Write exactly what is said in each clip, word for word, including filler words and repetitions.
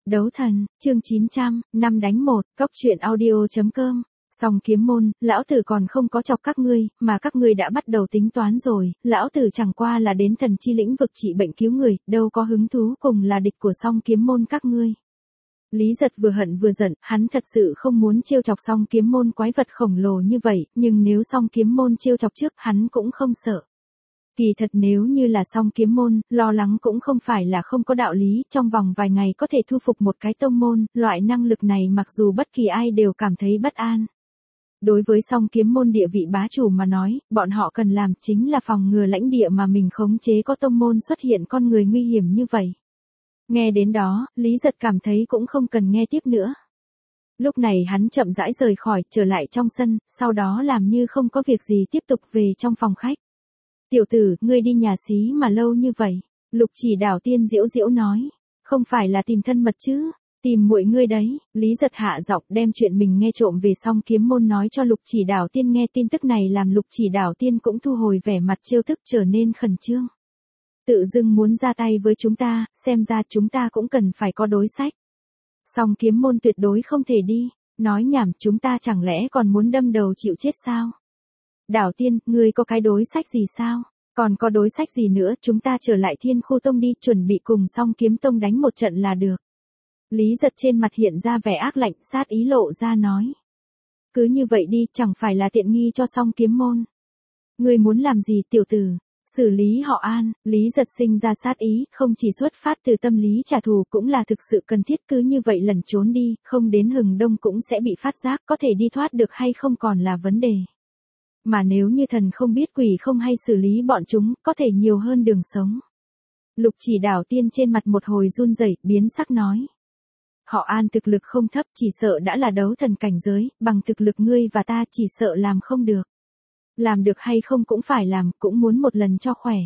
Đấu thần, chương chín trăm, năm đánh một, cốc truyện audio.com. Song kiếm môn, lão tử còn không có chọc các ngươi, mà các ngươi đã bắt đầu tính toán rồi, lão tử chẳng qua là đến thần chi lĩnh vực trị bệnh cứu người, đâu có hứng thú cùng là địch của song kiếm môn các ngươi. Lý Giật vừa hận vừa giận, hắn thật sự không muốn trêu chọc song kiếm môn quái vật khổng lồ như vậy, nhưng nếu song kiếm môn trêu chọc trước hắn cũng không sợ. Kỳ thật nếu như là song kiếm môn, lo lắng cũng không phải là không có đạo lý, trong vòng vài ngày có thể thu phục một cái tông môn, loại năng lực này mặc dù bất kỳ ai đều cảm thấy bất an. Đối với song kiếm môn địa vị bá chủ mà nói, bọn họ cần làm chính là phòng ngừa lãnh địa mà mình khống chế có tông môn xuất hiện con người nguy hiểm như vậy. Nghe đến đó, Lý Giật cảm thấy cũng không cần nghe tiếp nữa. Lúc này hắn chậm rãi rời khỏi, trở lại trong sân, sau đó làm như không có việc gì tiếp tục về trong phòng khách. Tiểu tử, ngươi đi nhà xí mà lâu như vậy. Lục Chỉ Đảo Tiên giễu giễu nói. Không phải là tìm thân mật chứ, tìm muội ngươi đấy. Lý Giật hạ giọng đem chuyện mình nghe trộm về song kiếm môn nói cho Lục Chỉ Đảo Tiên nghe. Tin tức này làm Lục Chỉ Đảo Tiên cũng thu hồi vẻ mặt trêu tức trở nên khẩn trương. Tự dưng muốn ra tay với chúng ta, xem ra chúng ta cũng cần phải có đối sách. Song kiếm môn tuyệt đối không thể đi. Nói nhảm, chúng ta chẳng lẽ còn muốn đâm đầu chịu chết sao? Đảo Tiên, ngươi có cái đối sách gì sao? Còn có đối sách gì nữa, chúng ta trở lại Thiên Khu Tông đi, chuẩn bị cùng song kiếm tông đánh một trận là được. Lý Giật trên mặt hiện ra vẻ ác lạnh, sát ý lộ ra nói. Cứ như vậy đi, chẳng phải là tiện nghi cho song kiếm môn. Ngươi muốn làm gì tiểu tử? Xử lý họ An. Lý Giật sinh ra sát ý, không chỉ xuất phát từ tâm lý trả thù cũng là thực sự cần thiết, cứ như vậy lẩn trốn đi, không đến hừng đông cũng sẽ bị phát giác, có thể đi thoát được hay không còn là vấn đề. Mà nếu như thần không biết quỷ không hay xử lý bọn chúng, có thể nhiều hơn đường sống. Lục Chỉ Đảo Tiên trên mặt một hồi run rẩy, biến sắc nói. Họ An thực lực không thấp, chỉ sợ đã là đấu thần cảnh giới, bằng thực lực ngươi và ta chỉ sợ làm không được. Làm được hay không cũng phải làm, cũng muốn một lần cho khỏe.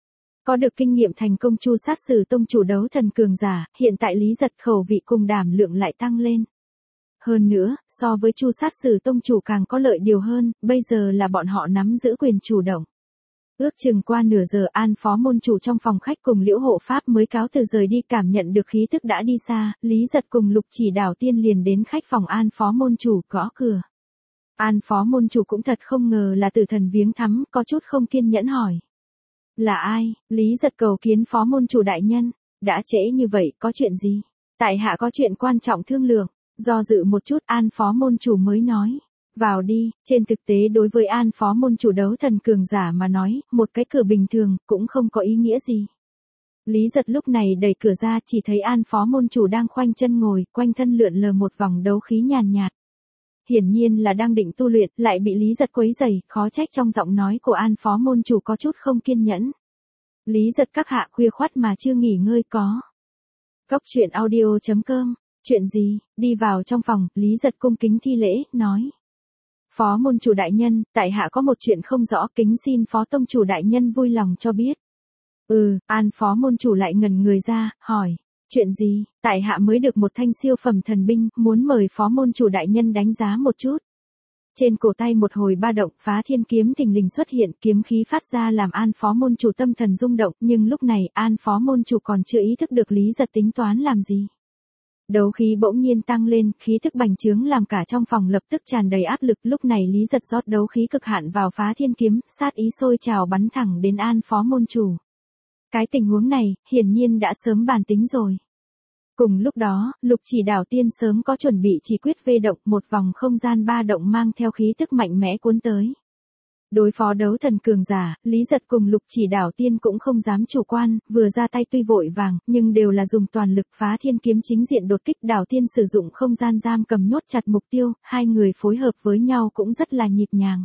Có được kinh nghiệm thành công chu sát sử tông chủ đấu thần cường giả, hiện tại Lý Giật khẩu vị cùng đảm lượng lại tăng lên. Hơn nữa, so với chu sát sử tông chủ càng có lợi điều hơn, bây giờ là bọn họ nắm giữ quyền chủ động. Ước chừng qua nửa giờ An phó môn chủ trong phòng khách cùng Liễu hộ pháp mới cáo từ rời đi, cảm nhận được khí tức đã đi xa, Lý Giật cùng Lục Chỉ Đảo Tiên liền đến khách phòng An phó môn chủ, gõ cửa. An phó môn chủ cũng thật không ngờ là Tử Thần viếng thăm, có chút không kiên nhẫn hỏi. Là ai? Lý Giật cầu kiến phó môn chủ đại nhân. Đã trễ như vậy, có chuyện gì? Tại hạ có chuyện quan trọng thương lượng. Do dự một chút An phó môn chủ mới nói. Vào đi. Trên thực tế đối với An phó môn chủ đấu thần cường giả mà nói, một cái cửa bình thường, cũng không có ý nghĩa gì. Lý Giật lúc này đẩy cửa ra, chỉ thấy An phó môn chủ đang khoanh chân ngồi, quanh thân lượn lờ một vòng đấu khí nhàn nhạt. Hiển nhiên là đang định tu luyện, lại bị Lý Giật quấy rầy, khó trách trong giọng nói của An phó môn chủ có chút không kiên nhẫn. Lý Giật các hạ khuya khoắt mà chưa nghỉ ngơi có. Cốc truyện audio.com. Chuyện gì? Đi vào trong phòng, Lý Giật cung kính thi lễ, nói. Phó môn chủ đại nhân, tại hạ có một chuyện không rõ, kính xin phó tông chủ đại nhân vui lòng cho biết. Ừ, An phó môn chủ lại ngẩn người ra, hỏi. Chuyện gì? Tại hạ mới được một thanh siêu phẩm thần binh, muốn mời phó môn chủ đại nhân đánh giá một chút. Trên cổ tay một hồi ba động, Phá Thiên kiếm thình lình xuất hiện, kiếm khí phát ra làm An phó môn chủ tâm thần rung động, nhưng lúc này An phó môn chủ còn chưa ý thức được Lý Giật tính toán làm gì. Đấu khí bỗng nhiên tăng lên, khí thức bành trướng làm cả trong phòng lập tức tràn đầy áp lực, lúc này Lý Giật rót đấu khí cực hạn vào Phá Thiên kiếm, sát ý sôi trào bắn thẳng đến An phó môn chủ. Cái tình huống này, hiển nhiên đã sớm bàn tính rồi. Cùng lúc đó, Lục Chỉ Đảo Tiên sớm có chuẩn bị chỉ quyết vê động, một vòng không gian ba động mang theo khí tức mạnh mẽ cuốn tới. Đối phó đấu thần cường giả, Lý Giật cùng Lục Chỉ Đảo Tiên cũng không dám chủ quan, vừa ra tay tuy vội vàng, nhưng đều là dùng toàn lực. Phá Thiên kiếm chính diện đột kích, Đảo Tiên sử dụng không gian giam cầm nhốt chặt mục tiêu, hai người phối hợp với nhau cũng rất là nhịp nhàng.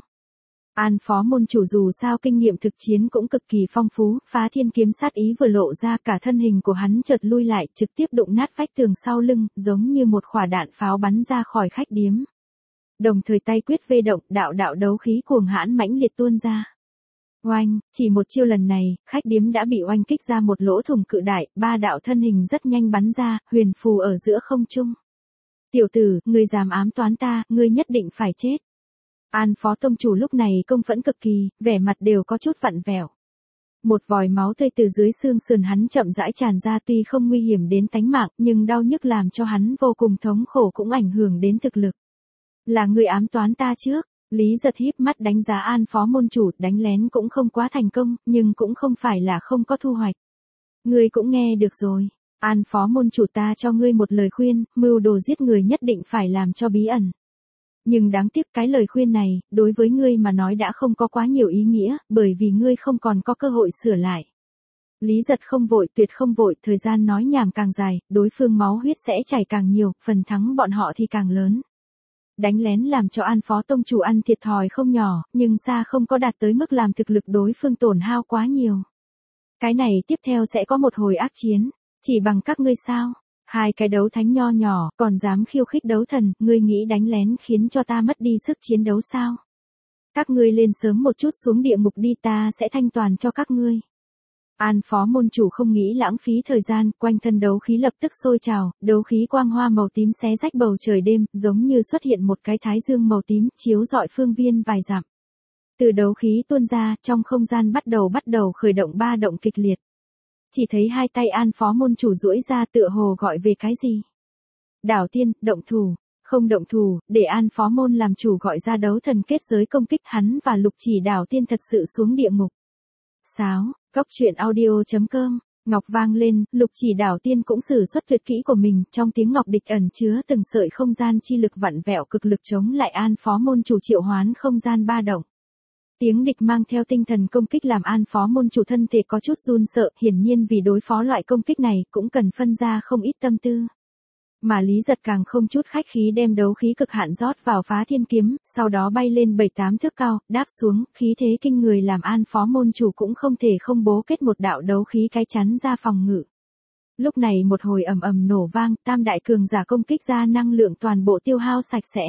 An phó môn chủ dù sao kinh nghiệm thực chiến cũng cực kỳ phong phú, Phá Thiên kiếm sát ý vừa lộ ra, cả thân hình của hắn chợt lui lại, trực tiếp đụng nát vách tường sau lưng, giống như một quả đạn pháo bắn ra khỏi khách điếm. Đồng thời tay quyết vê động, đạo đạo đấu khí cuồng hãn mãnh liệt tuôn ra. Oanh, chỉ một chiêu lần này, khách điếm đã bị oanh kích ra một lỗ thủng cự đại, ba đạo thân hình rất nhanh bắn ra, huyền phù ở giữa không trung. Tiểu tử, ngươi dám ám toán ta, ngươi nhất định phải chết. An phó tông chủ lúc này công phẫn cực kỳ, vẻ mặt đều có chút vặn vẹo. Một vòi máu tươi từ dưới xương sườn hắn chậm rãi tràn ra, tuy không nguy hiểm đến tánh mạng, nhưng đau nhức làm cho hắn vô cùng thống khổ, cũng ảnh hưởng đến thực lực. Là người ám toán ta trước. Lý Giật híp mắt đánh giá An phó môn chủ, đánh lén cũng không quá thành công, nhưng cũng không phải là không có thu hoạch. Ngươi cũng nghe được rồi. An phó môn chủ, ta cho ngươi một lời khuyên, mưu đồ giết người nhất định phải làm cho bí ẩn. Nhưng đáng tiếc cái lời khuyên này, đối với ngươi mà nói đã không có quá nhiều ý nghĩa, bởi vì ngươi không còn có cơ hội sửa lại. Lý Giật không vội, tuyệt không vội, thời gian nói nhảm càng dài, đối phương máu huyết sẽ chảy càng nhiều, phần thắng bọn họ thì càng lớn. Đánh lén làm cho An phó tông chủ ăn thiệt thòi không nhỏ, nhưng xa không có đạt tới mức làm thực lực đối phương tổn hao quá nhiều. Cái này tiếp theo sẽ có một hồi ác chiến, chỉ bằng các ngươi sao? Hai cái đấu thánh nho nhỏ, còn dám khiêu khích đấu thần, ngươi nghĩ đánh lén khiến cho ta mất đi sức chiến đấu sao? Các ngươi lên sớm một chút xuống địa ngục đi, ta sẽ thanh toàn cho các ngươi. An phó môn chủ không nghĩ lãng phí thời gian, quanh thân đấu khí lập tức sôi trào, đấu khí quang hoa màu tím xé rách bầu trời đêm, giống như xuất hiện một cái thái dương màu tím, chiếu rọi phương viên vài dặm. Từ đấu khí tuôn ra, trong không gian bắt đầu bắt đầu khởi động ba động kịch liệt. Chỉ thấy hai tay An phó môn chủ duỗi ra, tựa hồ gọi về cái gì. Đảo tiên, động thủ, không động thủ, để An phó môn làm chủ gọi ra đấu thần kết giới công kích, hắn và Lục Chỉ Đảo Tiên thật sự xuống địa ngục. Sáo, Cốc Truyện Audio chấm com, ngọc vang lên, Lục Chỉ Đảo Tiên cũng sử xuất tuyệt kỹ của mình, trong tiếng ngọc địch ẩn chứa từng sợi không gian chi lực vặn vẹo cực lực chống lại An phó môn chủ triệu hoán không gian ba động. Tiếng địch mang theo tinh thần công kích làm An phó môn chủ thân thể có chút run sợ, hiển nhiên vì đối phó loại công kích này cũng cần phân ra không ít tâm tư. Mà Lý Giật càng không chút khách khí đem đấu khí cực hạn rót vào phá thiên kiếm, sau đó bay lên bảy tám thước cao, đáp xuống, khí thế kinh người làm An phó môn chủ cũng không thể không bố kết một đạo đấu khí cái chắn ra phòng ngự. Lúc này một hồi ầm ầm nổ vang, tam đại cường giả công kích ra năng lượng toàn bộ tiêu hao sạch sẽ.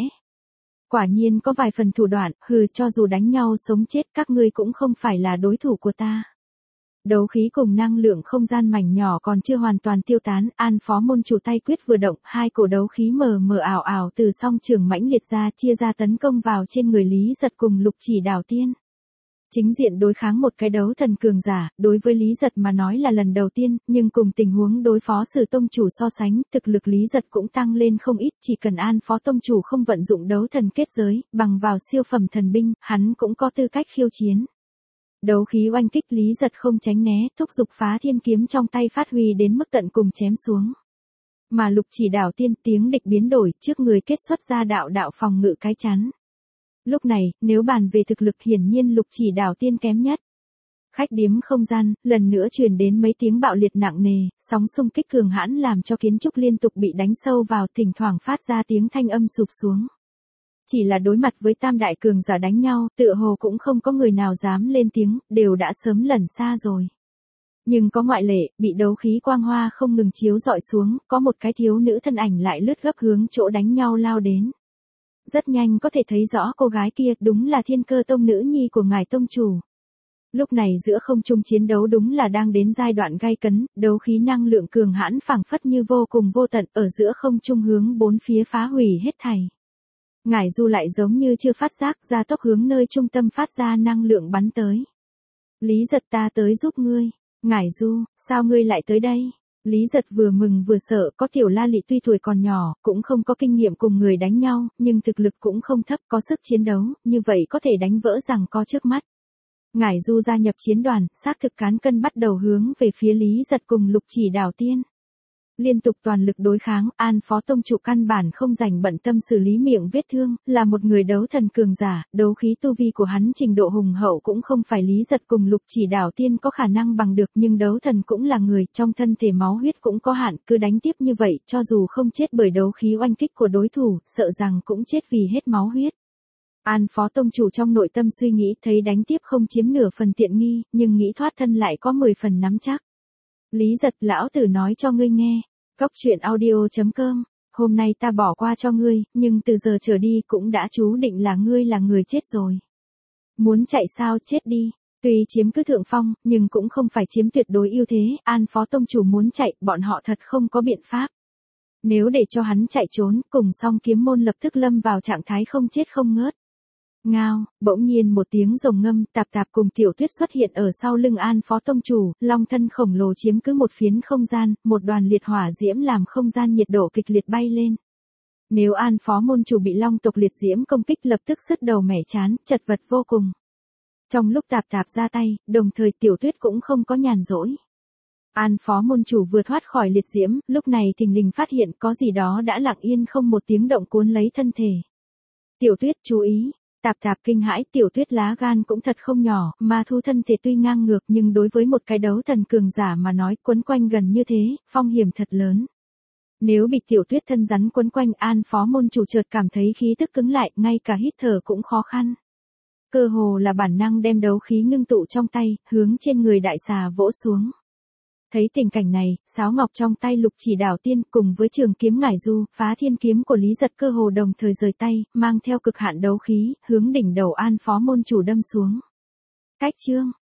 Quả nhiên có vài phần thủ đoạn, hừ, cho dù đánh nhau sống chết các ngươi cũng không phải là đối thủ của ta. Đấu khí cùng năng lượng không gian mảnh nhỏ còn chưa hoàn toàn tiêu tán, An phó môn chủ tay quyết vừa động, hai cổ đấu khí mờ mờ ảo ảo từ song trường mãnh liệt ra, chia ra tấn công vào trên người Lý Giật cùng Lục Chỉ Đảo Tiên. Chính diện đối kháng một cái đấu thần cường giả, đối với Lý Giật mà nói là lần đầu tiên, nhưng cùng tình huống đối phó Sử tông chủ so sánh, thực lực Lý Giật cũng tăng lên không ít, chỉ cần An phó tông chủ không vận dụng đấu thần kết giới, bằng vào siêu phẩm thần binh, hắn cũng có tư cách khiêu chiến. Đấu khí oanh kích, Lý Giật không tránh né, thúc giục phá thiên kiếm trong tay phát huy đến mức tận cùng chém xuống. Mà Lục Chỉ Đảo Tiên, tiếng địch biến đổi, trước người kết xuất ra đạo đạo phòng ngự cái chắn. Lúc này, nếu bàn về thực lực hiển nhiên Lục Chỉ Đảo Tiên kém nhất. Khách điếm không gian, lần nữa truyền đến mấy tiếng bạo liệt nặng nề, sóng xung kích cường hãn làm cho kiến trúc liên tục bị đánh sâu vào, thỉnh thoảng phát ra tiếng thanh âm sụp xuống. Chỉ là đối mặt với tam đại cường giả đánh nhau, tựa hồ cũng không có người nào dám lên tiếng, đều đã sớm lẩn xa rồi. Nhưng có ngoại lệ, bị đấu khí quang hoa không ngừng chiếu dọi xuống, có một cái thiếu nữ thân ảnh lại lướt gấp hướng chỗ đánh nhau lao đến. Rất nhanh có thể thấy rõ cô gái kia đúng là Thiên Cơ Tông nữ nhi của ngài tông chủ. Lúc này giữa không trung chiến đấu đúng là đang đến giai đoạn gay cấn, đấu khí năng lượng cường hãn phảng phất như vô cùng vô tận ở giữa không trung hướng bốn phía phá hủy hết thảy. Ngải Du lại giống như chưa phát giác, ra tốc hướng nơi trung tâm phát ra năng lượng bắn tới. Lý Giật, ta tới giúp ngươi. Ngải Du, sao ngươi lại tới đây? Lý Giật vừa mừng vừa sợ, có Tiểu La Lị tuy tuổi còn nhỏ, cũng không có kinh nghiệm cùng người đánh nhau, nhưng thực lực cũng không thấp, có sức chiến đấu, như vậy có thể đánh vỡ rằng có trước mắt. Ngải Du gia nhập chiến đoàn, xác thực cán cân bắt đầu hướng về phía Lý Giật cùng Lục Chỉ Đảo Tiên. Liên tục toàn lực đối kháng, An phó tông chủ căn bản không dành bận tâm xử lý miệng vết thương, là một người đấu thần cường giả, đấu khí tu vi của hắn trình độ hùng hậu cũng không phải Lý Giật cùng Lục Chỉ Đảo Tiên có khả năng bằng được, nhưng đấu thần cũng là người, trong thân thể máu huyết cũng có hạn, cứ đánh tiếp như vậy, cho dù không chết bởi đấu khí oanh kích của đối thủ, sợ rằng cũng chết vì hết máu huyết. An phó tông chủ trong nội tâm suy nghĩ, thấy đánh tiếp không chiếm nửa phần tiện nghi, nhưng nghĩ thoát thân lại có mười phần nắm chắc. Lý Giật, lão tử nói cho ngươi nghe. Cốc Truyện Audio chấm com, hôm nay ta bỏ qua cho ngươi, nhưng từ giờ trở đi cũng đã chú định là ngươi là người chết rồi. Muốn chạy sao, chết đi. Tuy chiếm cứ thượng phong, nhưng cũng không phải chiếm tuyệt đối ưu thế, An phó tông chủ muốn chạy, bọn họ thật không có biện pháp. Nếu để cho hắn chạy trốn, cùng song kiếm môn lập tức lâm vào trạng thái không chết không ngớt. Ngao, bỗng nhiên một tiếng rồng ngâm, Tạp Tạp cùng Tiểu Tuyết xuất hiện ở sau lưng An Phó Tông Chủ, long thân khổng lồ chiếm cứ một phiến không gian, một đoàn liệt hỏa diễm làm không gian nhiệt độ kịch liệt bay lên. Nếu An Phó Môn Chủ bị long tộc liệt diễm công kích lập tức sứt đầu mẻ chán, chật vật vô cùng. Trong lúc Tạp Tạp ra tay, đồng thời Tiểu Tuyết cũng không có nhàn rỗi. An Phó Môn Chủ vừa thoát khỏi liệt diễm, lúc này thình lình phát hiện có gì đó đã lặng yên không một tiếng động cuốn lấy thân thể. Tiểu Tuyết chú ý. Tạp Tạp kinh hãi, Tiểu Tuyết lá gan cũng thật không nhỏ, mà thu thân thể tuy ngang ngược nhưng đối với một cái đấu thần cường giả mà nói quấn quanh gần như thế, phong hiểm thật lớn. Nếu bị Tiểu Tuyết thân rắn quấn quanh, An Phó Môn Chủ chợt cảm thấy khí tức cứng lại, ngay cả hít thở cũng khó khăn. Cơ hồ là bản năng đem đấu khí ngưng tụ trong tay, hướng trên người đại xà vỗ xuống. Thấy tình cảnh này, sáo ngọc trong tay Lục Chỉ Đảo Tiên cùng với trường kiếm ngải du, phá thiên kiếm của Lý Giật cơ hồ đồng thời rời tay, mang theo cực hạn đấu khí, hướng đỉnh đầu An Phó Môn Chủ đâm xuống. Cách chương